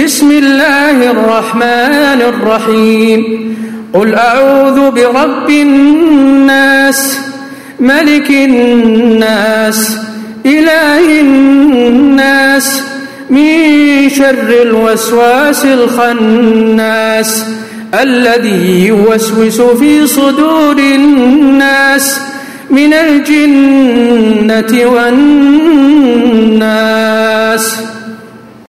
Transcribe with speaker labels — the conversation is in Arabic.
Speaker 1: بسم الله الرحمن الرحيم قل أعوذ برب الناس ملك الناس إله الناس من شر الوسواس الخناس الذي يوسوس في صدور الناس من الجنة والناس.